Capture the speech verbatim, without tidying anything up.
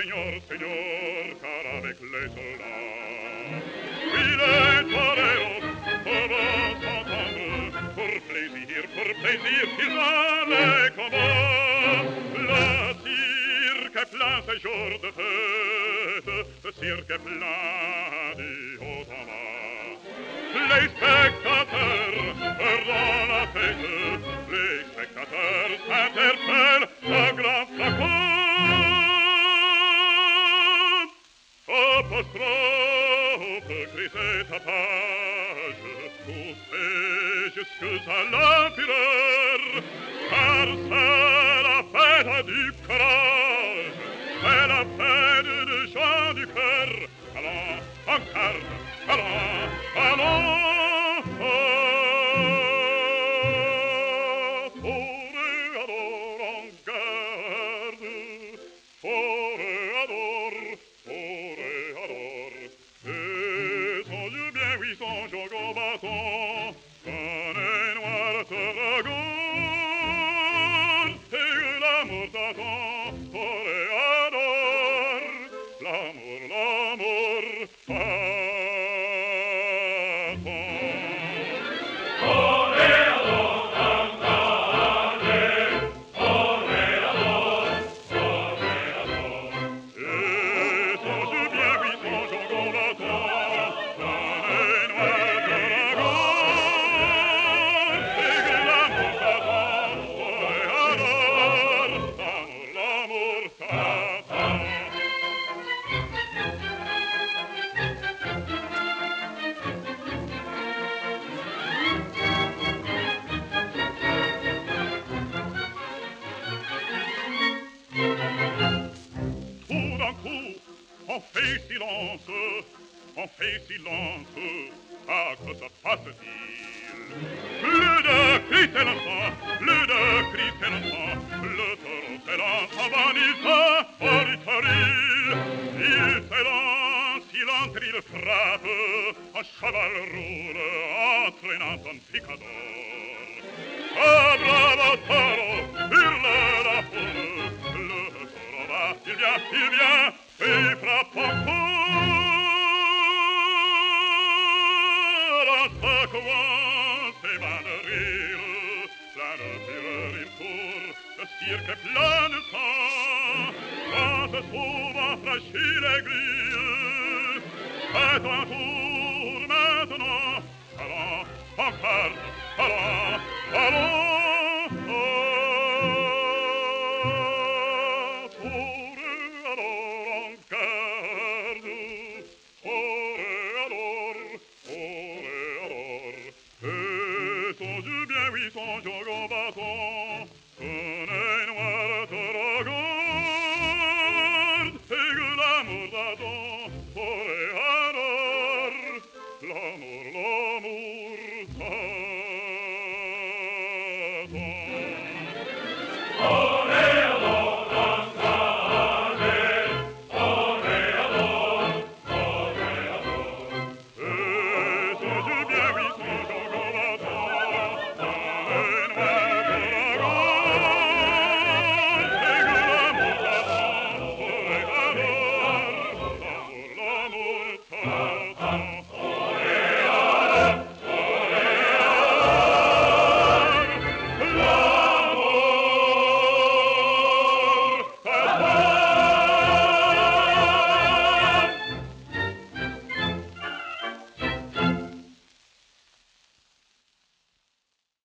Seigneur, Seigneur, car avec les soldats, il est torero, pour s'entendre, pour plaisir, pour plaisir, il va les combats. Le cirque est plein ces jours de fête, le cirque est plein du haut en bas. Les spectateurs dans la fête, les spectateurs s'interpellent à grand fracas. Apostrophe, crisé tapage, poussé jusqu'à la fureur, car c'est la fête du courage, c'est la fête des gens du cœur. Allons, en garde, allons, allons. On fait silence, on fait silence, à que se passe-t-il? Plus de cris s'élançant, plus de cris s'élançant, le taureau s'élance en vanissant au littoral. Il s'élance, il entre, il frappe, un cheval roule, entraînant son picador. Ah, bravo taureau, hurle la foule, le taureau va, il vient, il vient, et frappe encore. En secouant ses mains de rire, plein de fureur il court, le cirque est plein de sang. Quand se trouve enfranchit les grilles, faites un tour maintenant. Allons, encore, allons, allons. Songe au combattant, sonne noir te regarde, et que l'amour t'attend, pour et alors, l'amour, l'amour t'attend.